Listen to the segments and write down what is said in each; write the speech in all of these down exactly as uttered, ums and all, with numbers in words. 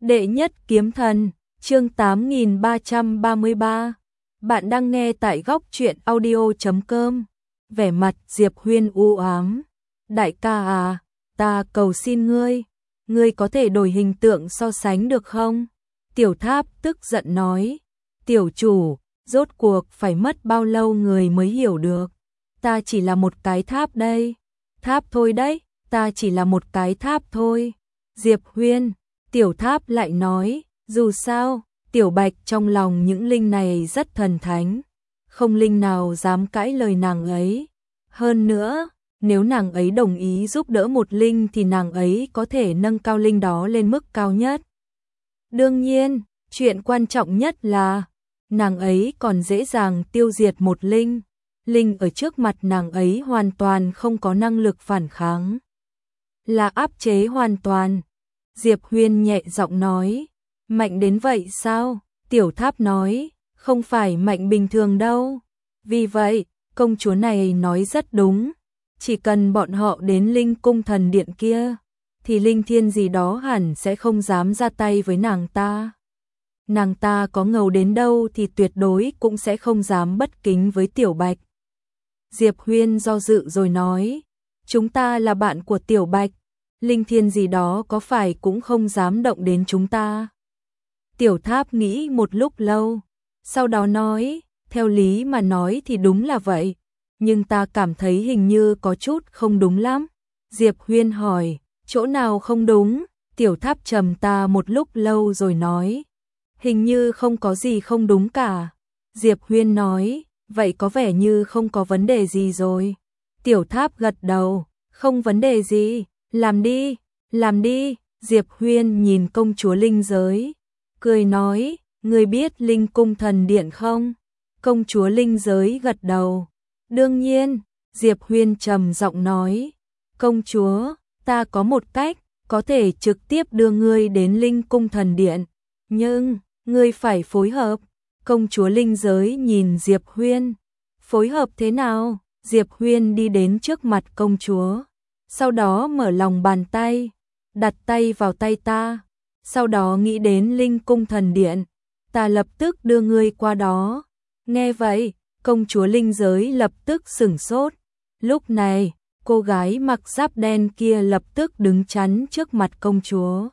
Đệ nhất kiếm thần, chương tám nghìn ba trăm ba mươi ba. Bạn đang nghe tại góc truyện audio chấm com. Vẻ mặt Diệp Huyên u ám. Đại ca à, ta cầu xin ngươi, ngươi có thể đổi hình tượng so sánh được không? Tiểu Tháp tức giận nói. Tiểu chủ, rốt cuộc phải mất bao lâu người mới hiểu được? Ta chỉ là một cái tháp đây. Tháp thôi đấy, ta chỉ là một cái tháp thôi. Diệp Huyên. Tiểu Tháp lại nói, dù sao, Tiểu Bạch trong lòng những linh này rất thần thánh, không linh nào dám cãi lời nàng ấy. Hơn nữa, nếu nàng ấy đồng ý giúp đỡ một linh thì nàng ấy có thể nâng cao linh đó lên mức cao nhất. Đương nhiên, chuyện quan trọng nhất là, nàng ấy còn dễ dàng tiêu diệt một linh. Linh ở trước mặt nàng ấy hoàn toàn không có năng lực phản kháng, là áp chế hoàn toàn. Diệp Huyên nhẹ giọng nói, mạnh đến vậy sao? Tiểu Tháp nói, không phải mạnh bình thường đâu. Vì vậy, công chúa này nói rất đúng, chỉ cần bọn họ đến Linh Cung Thần Điện kia, thì linh thiên gì đó hẳn sẽ không dám ra tay với nàng ta. Nàng ta có ngầu đến đâu thì tuyệt đối cũng sẽ không dám bất kính với Tiểu Bạch. Diệp Huyên do dự rồi nói, chúng ta là bạn của Tiểu Bạch, linh thiên gì đó có phải cũng không dám động đến chúng ta. Tiểu Tháp nghĩ một lúc lâu, sau đó nói, theo lý mà nói thì đúng là vậy, nhưng ta cảm thấy hình như có chút không đúng lắm. Diệp Huyên hỏi, chỗ nào không đúng? Tiểu Tháp trầm ta một lúc lâu rồi nói, hình như không có gì không đúng cả. Diệp Huyên nói, vậy có vẻ như không có vấn đề gì rồi. Tiểu Tháp gật đầu, không vấn đề gì. Làm đi, làm đi. Diệp Huyên nhìn công chúa linh giới, cười nói, ngươi biết Linh Cung Thần Điện không? Công chúa linh giới gật đầu. Đương nhiên. Diệp Huyên trầm giọng nói, công chúa, ta có một cách, có thể trực tiếp đưa ngươi đến Linh Cung Thần Điện, nhưng, ngươi phải phối hợp. Công chúa linh giới nhìn Diệp Huyên, phối hợp thế nào? Diệp Huyên đi đến trước mặt công chúa, sau đó mở lòng bàn tay, đặt tay vào tay ta, sau đó nghĩ đến Linh Cung Thần Điện, ta lập tức đưa ngươi qua đó. Nghe vậy, công chúa linh giới lập tức sửng sốt. Lúc này, cô gái mặc giáp đen kia lập tức đứng chắn trước mặt công chúa.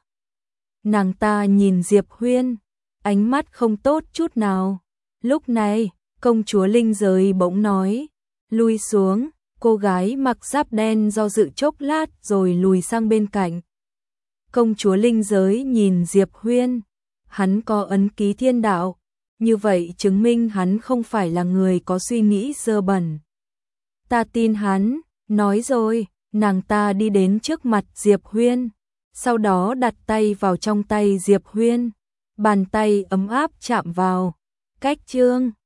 Nàng ta nhìn Diệp Huyên, ánh mắt không tốt chút nào. Lúc này, công chúa linh giới bỗng nói, lui xuống. Cô gái mặc giáp đen do dự chốc lát rồi lùi sang bên cạnh. Công chúa linh giới nhìn Diệp Huyên, hắn có ấn ký thiên đạo, như vậy chứng minh hắn không phải là người có suy nghĩ dơ bẩn. Ta tin hắn, nói rồi, nàng ta đi đến trước mặt Diệp Huyên, sau đó đặt tay vào trong tay Diệp Huyên, bàn tay ấm áp chạm vào. Cách chương